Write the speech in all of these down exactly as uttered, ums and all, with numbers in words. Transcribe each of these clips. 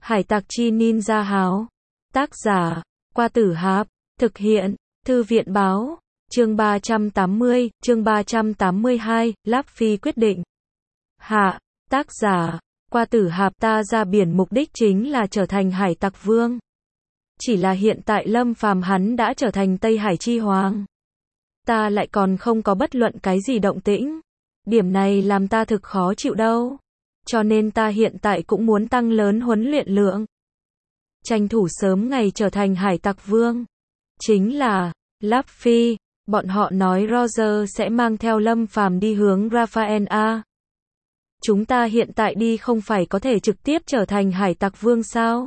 Hải tặc chi ninja háo. Tác giả, Qua Tử Hạp. Thực hiện, Thư viện báo. Chương ba trăm tám mươi, chương ba trăm tám mươi hai, Luffy quyết định. Hạ, tác giả, Qua Tử Hạp. Ta ra biển mục đích chính là trở thành hải tặc vương. Chỉ là hiện tại Lâm Phàm hắn đã trở thành Tây Hải chi hoàng. Ta lại còn không có bất luận cái gì động tĩnh. Điểm này làm ta thực khó chịu đâu. Cho nên ta hiện tại cũng muốn tăng lớn huấn luyện lượng. Tranh thủ sớm ngày trở thành hải tặc vương. Chính là, Luffy, bọn họ nói Roger sẽ mang theo Lâm Phàm đi hướng Raphael A. Chúng ta hiện tại đi không phải có thể trực tiếp trở thành hải tặc vương sao?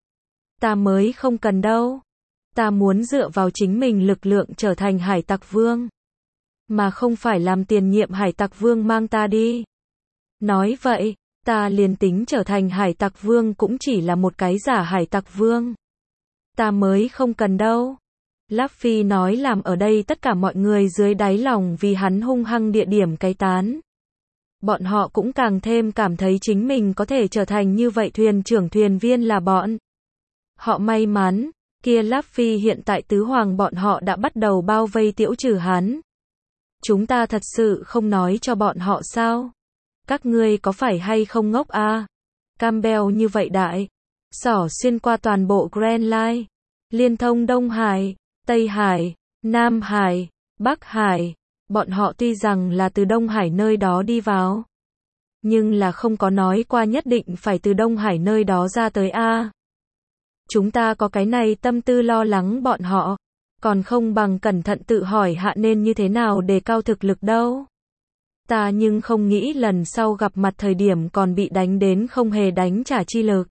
Ta mới không cần đâu. Ta muốn dựa vào chính mình lực lượng trở thành hải tặc vương. Mà không phải làm tiền nhiệm hải tặc vương mang ta đi. Nói vậy, ta liền tính trở thành hải tặc vương cũng chỉ là một cái giả hải tặc vương. Ta mới không cần đâu. Luffy nói làm ở đây tất cả mọi người dưới đáy lòng vì hắn hung hăng địa điểm cái tán. Bọn họ cũng càng thêm cảm thấy chính mình có thể trở thành như vậy thuyền trưởng thuyền viên là bọn. Họ may mắn, kia Luffy hiện tại tứ hoàng bọn họ đã bắt đầu bao vây tiễu trừ hắn. Chúng ta thật sự không nói cho bọn họ sao? Các ngươi có phải hay không ngốc a? À? Campbell như vậy đại, xỏ xuyên qua toàn bộ Grand Line, liên thông Đông Hải, Tây Hải, Nam Hải, Bắc Hải. Bọn họ tuy rằng là từ Đông Hải nơi đó đi vào, nhưng là không có nói qua nhất định phải từ Đông Hải nơi đó ra tới a. À? Chúng ta có cái này tâm tư lo lắng bọn họ, còn không bằng cẩn thận tự hỏi hạ nên như thế nào đề cao thực lực đâu. Ta nhưng không nghĩ lần sau gặp mặt thời điểm còn bị đánh đến không hề đánh trả chi lực.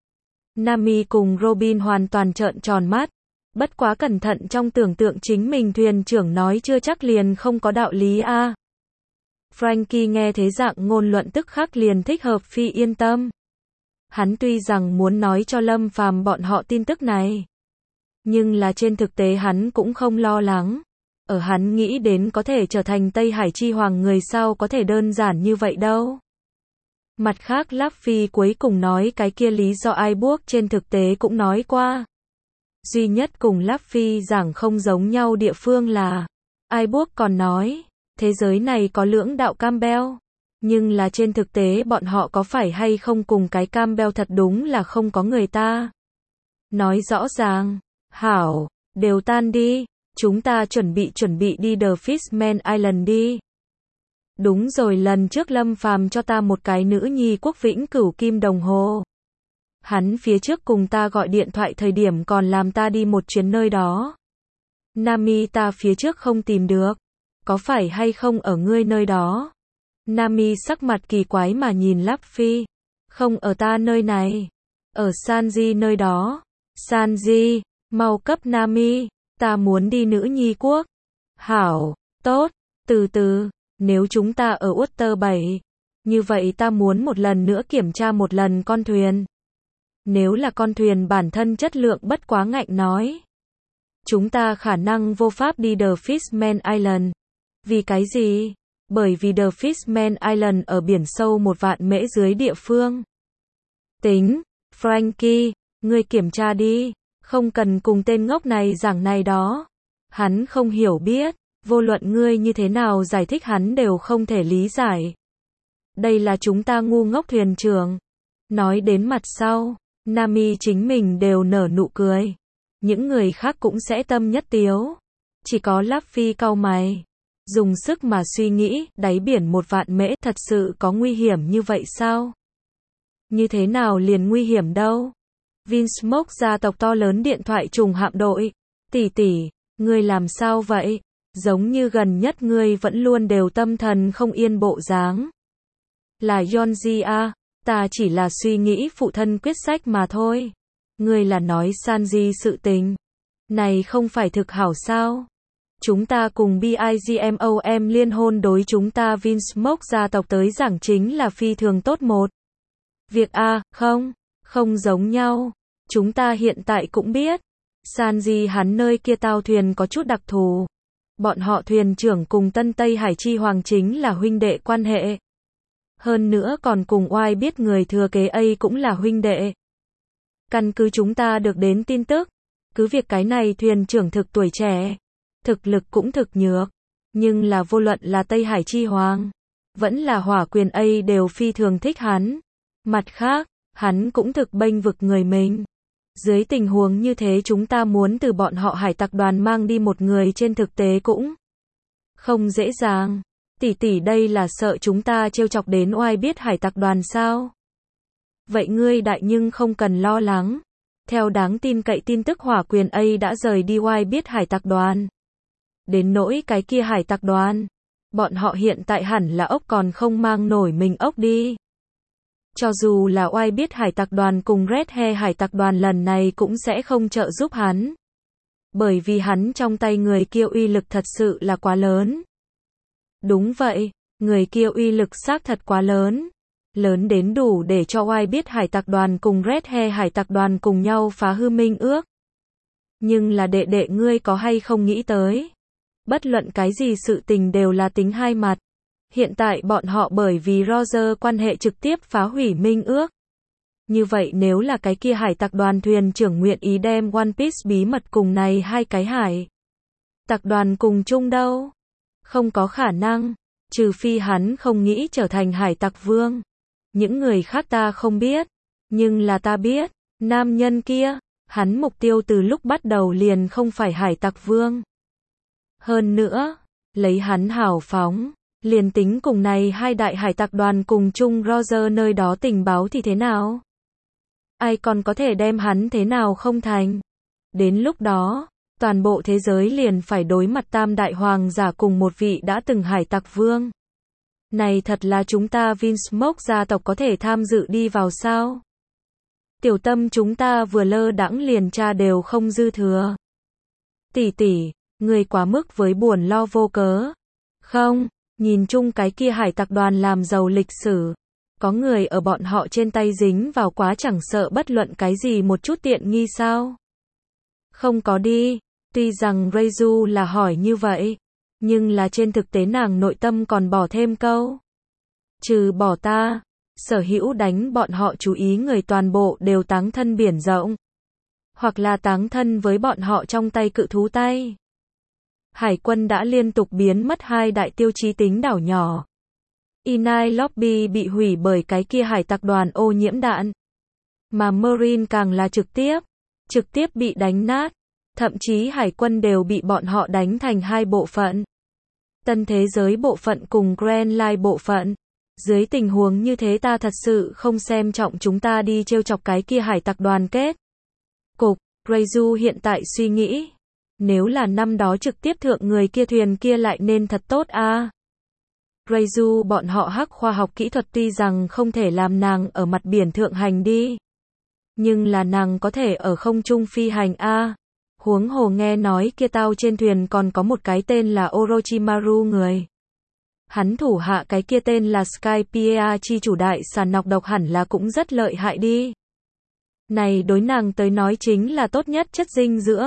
Nami cùng Robin hoàn toàn trợn tròn mắt, bất quá cẩn thận trong tưởng tượng chính mình thuyền trưởng nói chưa chắc liền không có đạo lý a. À. Frankie nghe thế dạng ngôn luận tức khắc liền thích hợp phi yên tâm. Hắn tuy rằng muốn nói cho Lâm Phàm bọn họ tin tức này, nhưng là trên thực tế hắn cũng không lo lắng. Ở hắn nghĩ đến có thể trở thành Tây Hải chi hoàng người sao có thể đơn giản như vậy đâu. Mặt khác Luffy cuối cùng nói cái kia lý do ai buộc trên thực tế cũng nói qua. Duy nhất cùng Luffy giảng không giống nhau địa phương là, ai buộc còn nói, thế giới này có lưỡng đạo Campbell. Nhưng là trên thực tế bọn họ có phải hay không cùng cái Campbell thật đúng là không có người ta. Nói rõ ràng, hảo, đều tan đi. Chúng ta chuẩn bị chuẩn bị đi The Fishman Island đi. Đúng rồi, lần trước Lâm Phàm cho ta một cái nữ nhi quốc vĩnh cửu kim đồng hồ. Hắn phía trước cùng ta gọi điện thoại thời điểm còn làm ta đi một chuyến nơi đó. Nami, ta phía trước không tìm được. Có phải hay không ở ngươi nơi đó? Nami sắc mặt kỳ quái mà nhìn Luffy. Không ở ta nơi này. Ở Sanji nơi đó. Sanji, mau cấp Nami. Ta muốn đi nữ nhi quốc. Hảo, tốt, từ từ, nếu chúng ta ở Water bảy, như vậy ta muốn một lần nữa kiểm tra một lần con thuyền. Nếu là con thuyền bản thân chất lượng bất quá ngạnh nói, chúng ta khả năng vô pháp đi The Fishman Island. Vì cái gì? Bởi vì The Fishman Island ở biển sâu một vạn mễ dưới địa phương. Tính, Frankie, ngươi kiểm tra đi. Không cần cùng tên ngốc này giảng này đó. Hắn không hiểu biết, vô luận ngươi như thế nào giải thích hắn đều không thể lý giải. Đây là chúng ta ngu ngốc thuyền trưởng. Nói đến mặt sau, Nami chính mình đều nở nụ cười. Những người khác cũng sẽ tâm nhất tiếu. Chỉ có Luffy cau mày, dùng sức mà suy nghĩ, đáy biển một vạn mễ thật sự có nguy hiểm như vậy sao? Như thế nào liền nguy hiểm đâu? Vinsmoke gia tộc to lớn điện thoại trùng hạm đội. Tỷ tỷ, ngươi làm sao vậy? Giống như gần nhất ngươi vẫn luôn đều tâm thần không yên bộ dáng. Là Yonji a, ta chỉ là suy nghĩ phụ thân quyết sách mà thôi. Ngươi là nói Sanji sự tình. Này không phải thực hảo sao? Chúng ta cùng Bigmom liên hôn đối chúng ta Vinsmoke gia tộc tới giảng chính là phi thường tốt một việc a, không? Không giống nhau. Chúng ta hiện tại cũng biết. Sanji hắn nơi kia tàu thuyền có chút đặc thù. Bọn họ thuyền trưởng cùng Tân Tây Hải chi hoàng chính là huynh đệ quan hệ. Hơn nữa còn cùng oai biết người thừa kế ấy cũng là huynh đệ. Căn cứ chúng ta được đến tin tức, cứ việc cái này thuyền trưởng thực tuổi trẻ, thực lực cũng thực nhược, nhưng là vô luận là Tây Hải Chi Hoàng, vẫn là Hỏa Quyền A đều phi thường thích hắn. Mặt khác, hắn cũng thực bênh vực người mình. Dưới tình huống như thế chúng ta muốn từ bọn họ hải tặc đoàn mang đi một người trên thực tế cũng không dễ dàng. Tỷ tỷ đây là sợ chúng ta trêu chọc đến oai biết hải tặc đoàn sao? Vậy ngươi đại nhưng không cần lo lắng. Theo đáng tin cậy tin tức Hỏa Quyền A đã rời đi oai biết hải tặc đoàn. Đến nỗi cái kia hải tặc đoàn, bọn họ hiện tại hẳn là ốc còn không mang nổi mình ốc đi. Cho dù là oai biết hải tặc đoàn cùng Red Hair hải tặc đoàn lần này cũng sẽ không trợ giúp hắn. Bởi vì hắn trong tay người kia uy lực thật sự là quá lớn. Đúng vậy, người kia uy lực xác thật quá lớn. Lớn đến đủ để cho oai biết hải tặc đoàn cùng Red Hair hải tặc đoàn cùng nhau phá hư minh ước. Nhưng là đệ đệ ngươi có hay không nghĩ tới? Bất luận cái gì sự tình đều là tính hai mặt. Hiện tại bọn họ bởi vì Roger quan hệ trực tiếp phá hủy minh ước. Như vậy nếu là cái kia hải tặc đoàn thuyền trưởng nguyện ý đem One Piece bí mật cùng này hai cái hải tặc đoàn cùng chung đâu? Không có khả năng, trừ phi hắn không nghĩ trở thành hải tặc vương. Những người khác ta không biết, nhưng là ta biết, nam nhân kia, hắn mục tiêu từ lúc bắt đầu liền không phải hải tặc vương. Hơn nữa, lấy hắn hào phóng, liền tính cùng này hai đại hải tặc đoàn cùng chung Roger nơi đó tình báo thì thế nào? Ai còn có thể đem hắn thế nào không thành? Đến lúc đó, toàn bộ thế giới liền phải đối mặt tam đại hoàng giả cùng một vị đã từng hải tặc vương. Này thật là chúng ta Vinsmoke gia tộc có thể tham dự đi vào sao? Tiểu tâm chúng ta vừa lơ đãng liền tra đều không dư thừa. Tỷ tỷ, người quá mức với buồn lo vô cớ. Không, nhìn chung cái kia hải tặc đoàn làm giàu lịch sử. Có người ở bọn họ trên tay dính vào quá chẳng sợ bất luận cái gì một chút tiện nghi sao? Không có đi, tuy rằng Reizu là hỏi như vậy, nhưng là trên thực tế nàng nội tâm còn bỏ thêm câu. Trừ bỏ ta, sở hữu đánh bọn họ chú ý người toàn bộ đều táng thân biển rộng. Hoặc là táng thân với bọn họ trong tay cự thú tay. Hải quân đã liên tục biến mất hai đại tiêu chí tính đảo nhỏ. Inai Lobby bị hủy bởi cái kia hải tặc đoàn ô nhiễm đạn. Mà Marine càng là trực tiếp, trực tiếp bị đánh nát. Thậm chí hải quân đều bị bọn họ đánh thành hai bộ phận. Tân thế giới bộ phận cùng Grand Line bộ phận. Dưới tình huống như thế ta thật sự không xem trọng chúng ta đi trêu chọc cái kia hải tặc đoàn kết. Cục, Reizu hiện tại suy nghĩ. Nếu là năm đó trực tiếp thượng người kia thuyền kia lại nên thật tốt a. À. Reizu bọn họ hắc khoa học kỹ thuật tuy rằng không thể làm nàng ở mặt biển thượng hành đi. Nhưng là nàng có thể ở không trung phi hành a. À. Huống hồ nghe nói kia tao trên thuyền còn có một cái tên là Orochimaru người. Hắn thủ hạ cái kia tên là Skypiea chi chủ đại sàn nọc độc hẳn là cũng rất lợi hại đi. Này đối nàng tới nói chính là tốt nhất chất dinh dưỡng.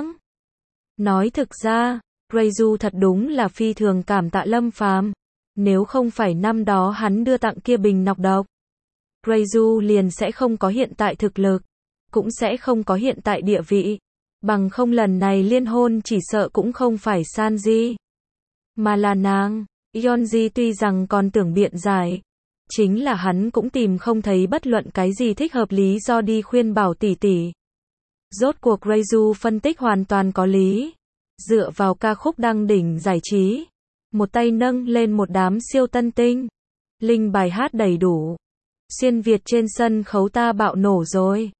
Nói thực ra, Reizu thật đúng là phi thường cảm tạ Lâm Phàm. Nếu không phải năm đó hắn đưa tặng kia bình nọc độc, Reizu liền sẽ không có hiện tại thực lực, cũng sẽ không có hiện tại địa vị. Bằng không lần này liên hôn chỉ sợ cũng không phải Sanji, mà là nàng. Yonji tuy rằng còn tưởng biện giải, chính là hắn cũng tìm không thấy bất luận cái gì thích hợp lý do đi khuyên bảo tỷ tỷ. Rốt cuộc Reizu phân tích hoàn toàn có lý. Dựa vào ca khúc đăng đỉnh giải trí, một tay nâng lên một đám siêu tân tinh. Linh bài hát đầy đủ. Xuyên Việt trên sân khấu ta bạo nổ rồi.